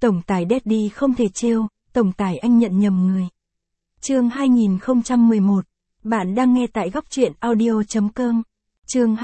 Tổng tài Daddy không thể trêu, tổng tài anh nhận nhầm người. Chương 2011. Bạn đang nghe tại góc truyện audio.com. Chương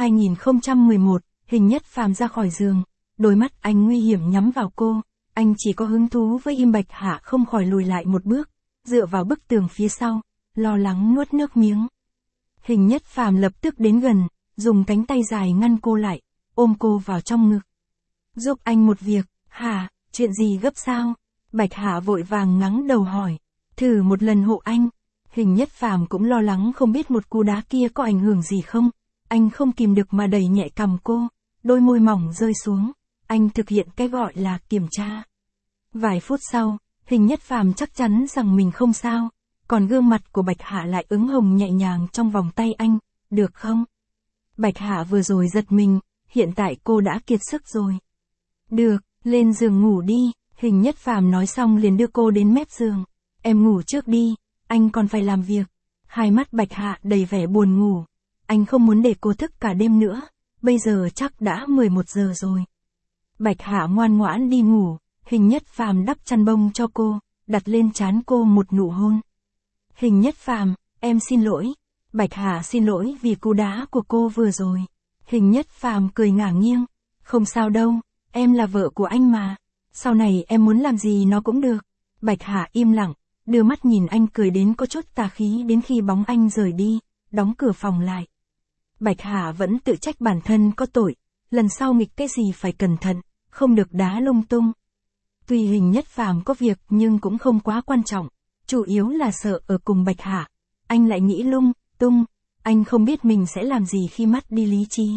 2011. Hình Nhất Phàm ra khỏi giường, đôi mắt anh nguy hiểm nhắm vào cô, anh chỉ có hứng thú với Im Bạch Hạ không khỏi lùi lại một bước, dựa vào bức tường phía sau, lo lắng nuốt nước miếng. Hình Nhất Phàm lập tức đến gần, dùng cánh tay dài ngăn cô lại, ôm cô vào trong ngực. Giúp anh một việc, hả, chuyện gì gấp sao? Bạch Hạ vội vàng ngắng đầu hỏi, thử một lần hộ anh. Hình Nhất Phàm cũng lo lắng không biết một cú đá kia có ảnh hưởng gì không, anh không kìm được mà đẩy nhẹ cằm cô, đôi môi mỏng rơi xuống, anh thực hiện cái gọi là kiểm tra. Vài phút sau, Hình Nhất Phàm chắc chắn rằng mình không sao, còn gương mặt của Bạch Hạ lại ửng hồng nhẹ nhàng trong vòng tay anh, được không? Bạch Hạ vừa rồi giật mình, hiện tại cô đã kiệt sức rồi. Được, lên giường ngủ đi, Hình Nhất Phàm nói xong liền đưa cô đến mép giường. Em ngủ trước đi, anh còn phải làm việc. Hai mắt Bạch Hạ đầy vẻ buồn ngủ. Anh không muốn để cô thức cả đêm nữa, bây giờ chắc đã 11 giờ rồi. Bạch Hạ ngoan ngoãn đi ngủ, Hình Nhất Phàm đắp chăn bông cho cô, đặt lên trán cô một nụ hôn. Hình Nhất Phàm, em xin lỗi. Bạch Hạ xin lỗi vì cú đá của cô vừa rồi. Hình Nhất Phàm cười ngả nghiêng, không sao đâu, em là vợ của anh mà, sau này em muốn làm gì nó cũng được. Bạch Hạ im lặng, đưa mắt nhìn anh cười đến có chút tà khí đến khi bóng anh rời đi, đóng cửa phòng lại. Bạch Hạ vẫn tự trách bản thân có tội, lần sau nghịch cái gì phải cẩn thận, không được đá lung tung. Tuy Hình Nhất Phàm có việc nhưng cũng không quá quan trọng, chủ yếu là sợ ở cùng Bạch Hạ, anh lại nghĩ lung tung, anh không biết mình sẽ làm gì khi mất đi lý trí.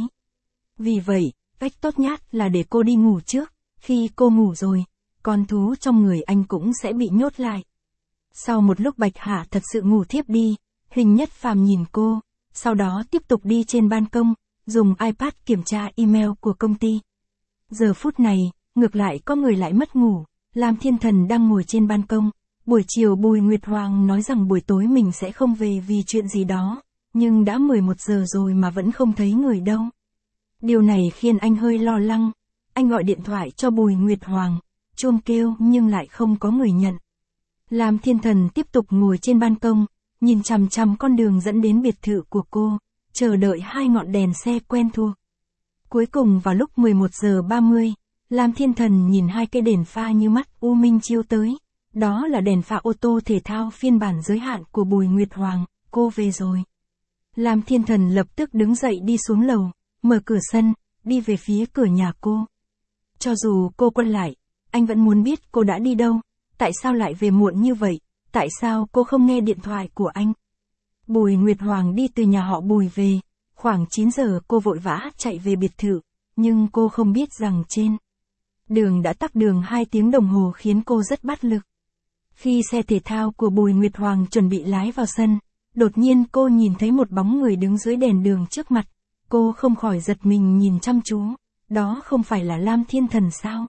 Vì vậy, cách tốt nhất là để cô đi ngủ trước, khi cô ngủ rồi, con thú trong người anh cũng sẽ bị nhốt lại. Sau một lúc Bạch Hạ thật sự ngủ thiếp đi, Hình Nhất Phàm nhìn cô, sau đó tiếp tục đi trên ban công, dùng iPad kiểm tra email của công ty. Giờ phút này, ngược lại có người lại mất ngủ, Lam Thiên Thần đang ngồi trên ban công. Buổi chiều Bùi Nguyệt Hoàng nói rằng buổi tối mình sẽ không về vì chuyện gì đó, nhưng đã 11 giờ rồi mà vẫn không thấy người đâu. Điều này khiến anh hơi lo lắng, anh gọi điện thoại cho Bùi Nguyệt Hoàng, chuông kêu nhưng lại không có người nhận. Lam Thiên Thần tiếp tục ngồi trên ban công, nhìn chằm chằm con đường dẫn đến biệt thự của cô, chờ đợi hai ngọn đèn xe quen thuộc. Cuối cùng vào lúc 11 giờ 30, Lam Thiên Thần nhìn hai cây đèn pha như mắt u minh chiếu tới. Đó là đèn pha ô tô thể thao phiên bản giới hạn của Bùi Nguyệt Hoàng, cô về rồi. Lam Thiên Thần lập tức đứng dậy đi xuống lầu, mở cửa sân, đi về phía cửa nhà cô. Cho dù cô quay lại, anh vẫn muốn biết cô đã đi đâu, tại sao lại về muộn như vậy, tại sao cô không nghe điện thoại của anh. Bùi Nguyệt Hoàng đi từ nhà họ Bùi về, khoảng 9 giờ cô vội vã chạy về biệt thự, nhưng cô không biết rằng trên đường đã tắc đường 2 tiếng đồng hồ khiến cô rất bất lực. Khi xe thể thao của Bùi Nguyệt Hoàng chuẩn bị lái vào sân, đột nhiên cô nhìn thấy một bóng người đứng dưới đèn đường trước mặt, cô không khỏi giật mình nhìn chăm chú, đó không phải là Lam Thiên Thần sao?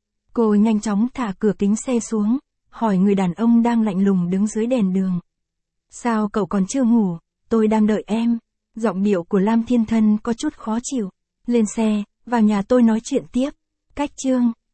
Cô nhanh chóng thả cửa kính xe xuống, hỏi người đàn ông đang lạnh lùng đứng dưới đèn đường. Sao cậu còn chưa ngủ, tôi đang đợi em. Giọng điệu của Lam Thiên Thần có chút khó chịu. Lên xe, vào nhà tôi nói chuyện tiếp. Cách chương